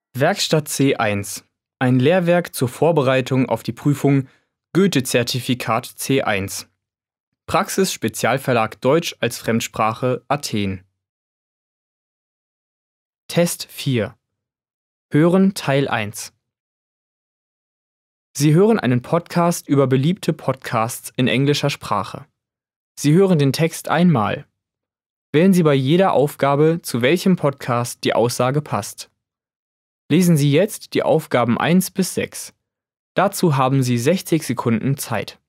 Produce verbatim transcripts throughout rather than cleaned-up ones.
Werkstatt C eins. Ein Lehrwerk zur Vorbereitung auf die Prüfung Goethe-Zertifikat C eins. Praxis Spezialverlag Deutsch als Fremdsprache Athen. Test vier. Hören Teil eins. Sie hören einen Podcast über beliebte Podcasts in englischer Sprache. Sie hören den Text einmal. Wählen Sie bei jeder Aufgabe, zu welchem Podcast die Aussage passt. Lesen Sie jetzt die Aufgaben eins bis sechs. Dazu haben Sie sechzig Sekunden Zeit.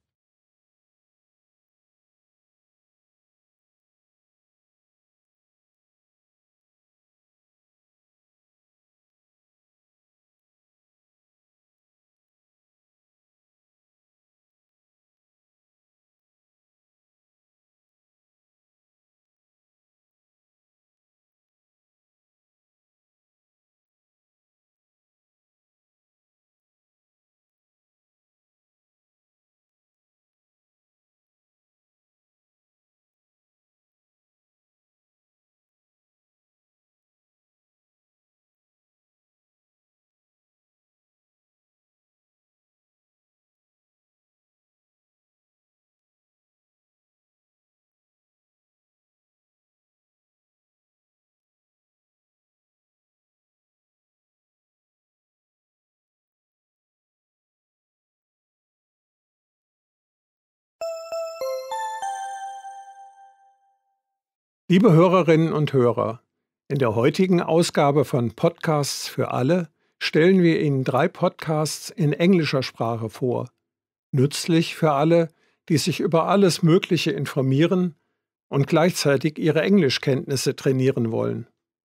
Liebe Hörerinnen und Hörer, in der heutigen Ausgabe von Podcasts für alle stellen wir Ihnen drei Podcasts in englischer Sprache vor. Nützlich für alle, die sich über alles Mögliche informieren und gleichzeitig ihre Englischkenntnisse trainieren wollen.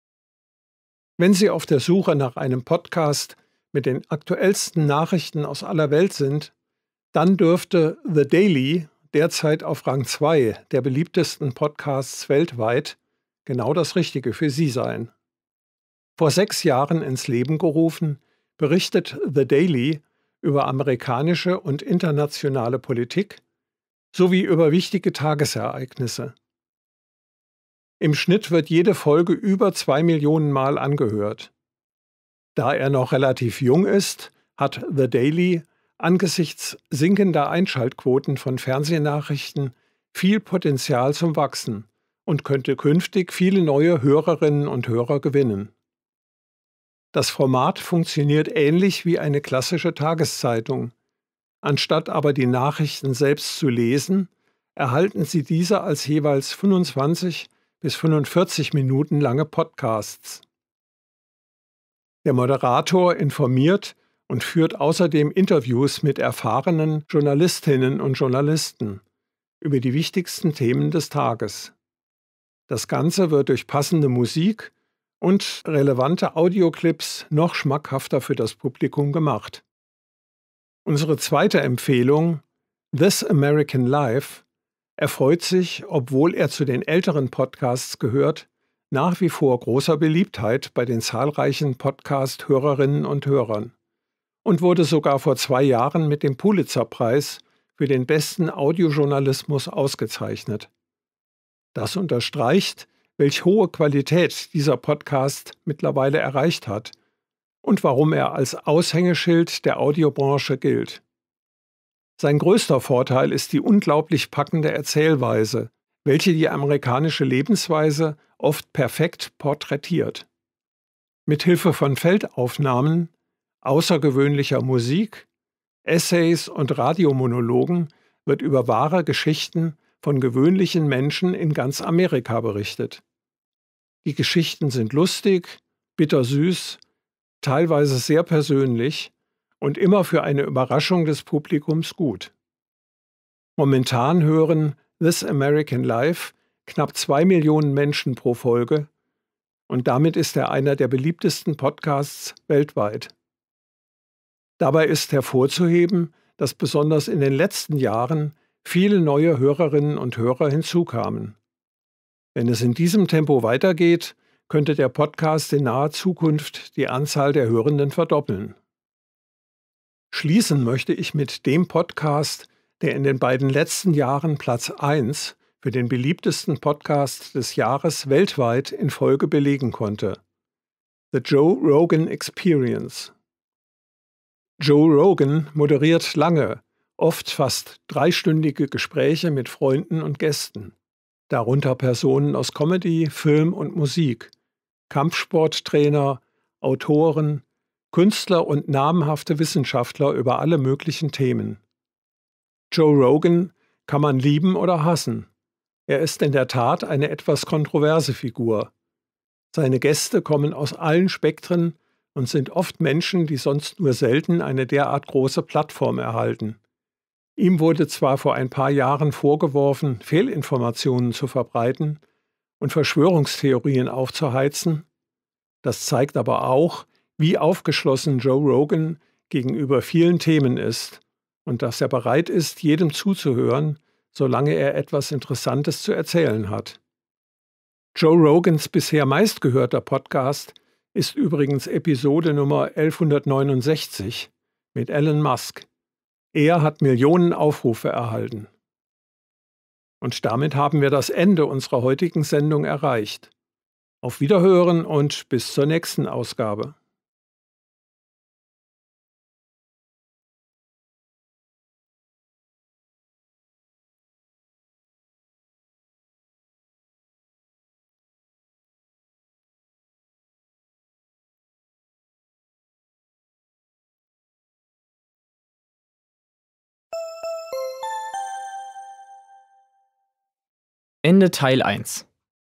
Wenn Sie auf der Suche nach einem Podcast mit den aktuellsten Nachrichten aus aller Welt sind, dann dürfte The Daily, derzeit auf Rang zwei der beliebtesten Podcasts weltweit, genau das Richtige für Sie sein. Vor sechs Jahren ins Leben gerufen, berichtet The Daily über amerikanische und internationale Politik sowie über wichtige Tagesereignisse. Im Schnitt wird jede Folge über zwei Millionen Mal angehört. Da er noch relativ jung ist, hat The Daily angesichts sinkender Einschaltquoten von Fernsehnachrichten viel Potenzial zum Wachsen und könnte künftig viele neue Hörerinnen und Hörer gewinnen. Das Format funktioniert ähnlich wie eine klassische Tageszeitung. Anstatt aber die Nachrichten selbst zu lesen, erhalten Sie diese als jeweils fünfundzwanzig bis fünfundvierzig Minuten lange Podcasts. Der Moderator informiert und führt außerdem Interviews mit erfahrenen Journalistinnen und Journalisten über die wichtigsten Themen des Tages. Das Ganze wird durch passende Musik und relevante Audioclips noch schmackhafter für das Publikum gemacht. Unsere zweite Empfehlung, This American Life, erfreut sich, obwohl er zu den älteren Podcasts gehört, nach wie vor großer Beliebtheit bei den zahlreichen Podcast-Hörerinnen und Hörern und wurde sogar vor zwei Jahren mit dem Pulitzer-Preis für den besten Audiojournalismus ausgezeichnet. Das unterstreicht, welch hohe Qualität dieser Podcast mittlerweile erreicht hat und warum er als Aushängeschild der Audiobranche gilt. Sein größter Vorteil ist die unglaublich packende Erzählweise, welche die amerikanische Lebensweise oft perfekt porträtiert. Mithilfe von Feldaufnahmen, außergewöhnlicher Musik, Essays und Radiomonologen wird über wahre Geschichten von gewöhnlichen Menschen in ganz Amerika berichtet. Die Geschichten sind lustig, bittersüß, teilweise sehr persönlich und immer für eine Überraschung des Publikums gut. Momentan hören This American Life knapp zwei Millionen Menschen pro Folge und damit ist er einer der beliebtesten Podcasts weltweit. Dabei ist hervorzuheben, dass besonders in den letzten Jahren viele neue Hörerinnen und Hörer hinzukamen. Wenn es in diesem Tempo weitergeht, könnte der Podcast in naher Zukunft die Anzahl der Hörenden verdoppeln. Schließen möchte ich mit dem Podcast, der in den beiden letzten Jahren Platz eins für den beliebtesten Podcast des Jahres weltweit in Folge belegen konnte. The Joe Rogan Experience. Joe Rogan moderiert lange, oft fast dreistündige Gespräche mit Freunden und Gästen, darunter Personen aus Comedy, Film und Musik, Kampfsporttrainer, Autoren, Künstler und namhafte Wissenschaftler über alle möglichen Themen. Joe Rogan kann man lieben oder hassen. Er ist in der Tat eine etwas kontroverse Figur. Seine Gäste kommen aus allen Spektren und sind oft Menschen, die sonst nur selten eine derart große Plattform erhalten. Ihm wurde zwar vor ein paar Jahren vorgeworfen, Fehlinformationen zu verbreiten und Verschwörungstheorien aufzuheizen. Das zeigt aber auch, wie aufgeschlossen Joe Rogan gegenüber vielen Themen ist und dass er bereit ist, jedem zuzuhören, solange er etwas Interessantes zu erzählen hat. Joe Rogans bisher meistgehörter Podcast ist übrigens Episode Nummer elfhundertneunundsechzig mit Elon Musk. Er hat Millionen Aufrufe erhalten. Und damit haben wir das Ende unserer heutigen Sendung erreicht. Auf Wiederhören und bis zur nächsten Ausgabe. Ende Teil eins.